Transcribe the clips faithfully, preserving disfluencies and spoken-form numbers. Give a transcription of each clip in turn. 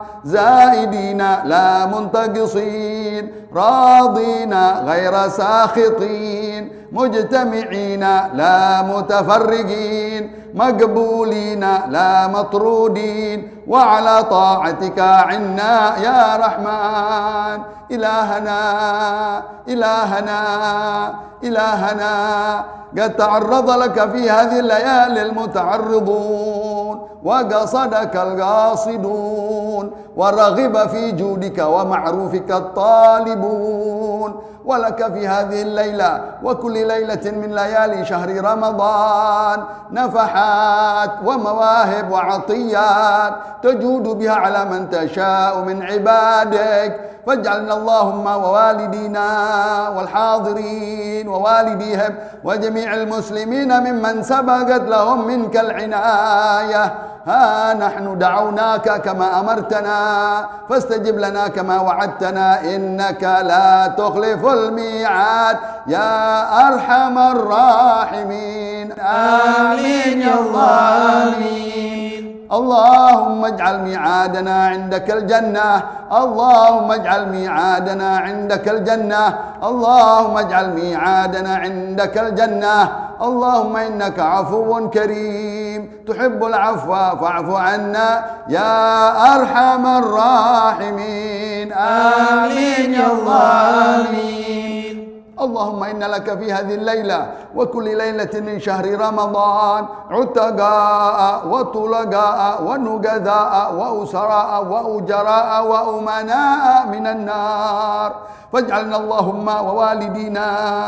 زائدين لا منتقصين راضين غير ساخطين مجتمعين لا متفرقين مقبولين لا مطرودين وعلى طاعتك عنا يا رحمن. إلهنا إلهنا إلهنا قد تعرض لك في هذه الليالي المتعرضون وقصدك القاصدون ورغب في جودك ومعروفك الطالبون، ولك في هذه الليلة وكل ليلة من ليالي شهر رمضان نفحات ومواهب وعطيات تجود بها على من تشاء من عبادك، فاجعلنا اللهم ووالدينا والحاضرين ووالديهم وجميع المسلمين ممن سبقت لهم منك العناية. ها نحن دعوناك كما أمرتنا فاستجب لنا كما وعدتنا إنك لا تخلف الميعاد يا أرحم الراحمين. آمين يا الله آمين. اللهم اجعل ميعادنا عندك الجنة، اللهم اجعل ميعادنا عندك الجنة، اللهم اجعل ميعادنا عندك الجنة. اللهم إنك عفو كريم تحب العفو فاعف عنا يا أرحم الراحمين. آمين يا الله آمين. اللهم إن لك في هذه الليلة وكل ليلة من شهر رمضان عتقاء وطلقاء ونقذاء وأسراء وأجراء وأمناء من النار، فاجعلنا اللهم ووالدينا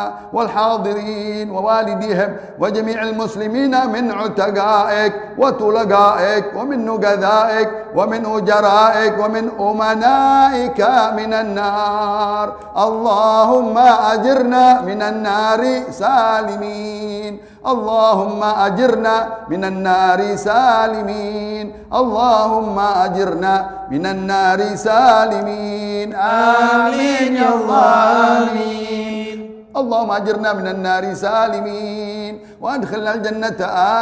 والحاضرين ووالديهم وجميع المسلمين من عتقائك وطلقائك ومن نقذائك ومن أجرائك ومن أمنائك من النار. اللهم أجرنا من النار سالمين، اللهم أجرنا من النار سالمين، اللهم أجرنا من النار سالمين. آمين يا الله آمين. اللهم أجرنا من النار سالمين وأدخلنا الجنة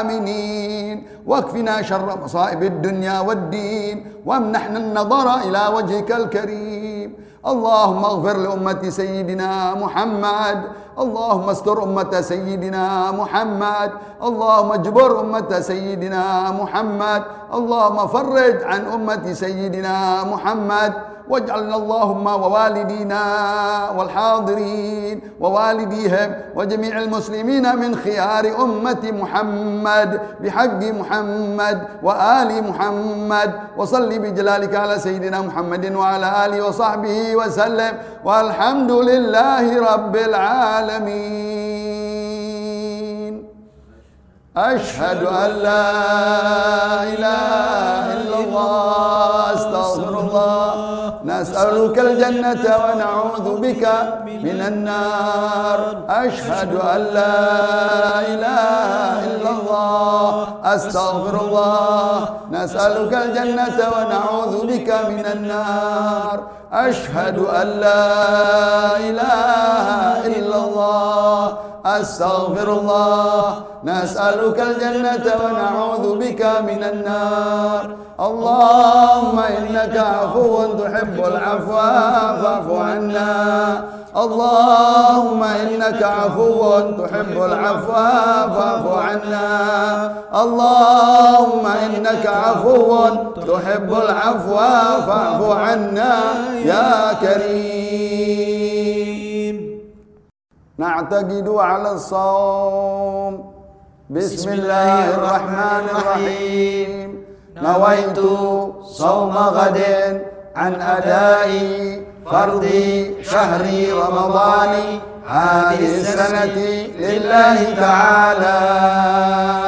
آمنين واكفنا شر مصائب الدنيا والدين وامنحنا النظر إلى وجهك الكريم. اللهم اغفر لأمة سيدنا محمد، اللهم استر أمة سيدنا محمد، اللهم اجبر أمة سيدنا محمد، اللهم فرج عن أمة سيدنا محمد، واجعلنا اللهم ووالدينا والحاضرين ووالديهم وجميع المسلمين من خيار أمة محمد بحق محمد وآل محمد. وصل بجلالك على سيدنا محمد وعلى آله وصحبه وسلم، والحمد لله رب العالمين. أشهد أن لا إله إلا الله، أستغفر الله. نسألك الجنة ونعوذ بك من النار. أشهد أن لا إله إلا الله، أستغفر الله. نسألك الجنة ونعوذ بك من النار. أشهد أن لا إله إلا الله، أستغفر الله. نسألك الجنة ونعوذ بك من النار. اللهم إنك عفو تحب العفو فاعف عنا. اللهم إنك عفو تحب العفو فاعف عنا. اللهم إنك عفو تحب العفو فاعف عنا يا كريم. نعتقد على الصوم. بسم الله الرحمن الرحيم. نويت صوم غد عن أداء فرض شهر رمضان هذه السنة لله تعالى.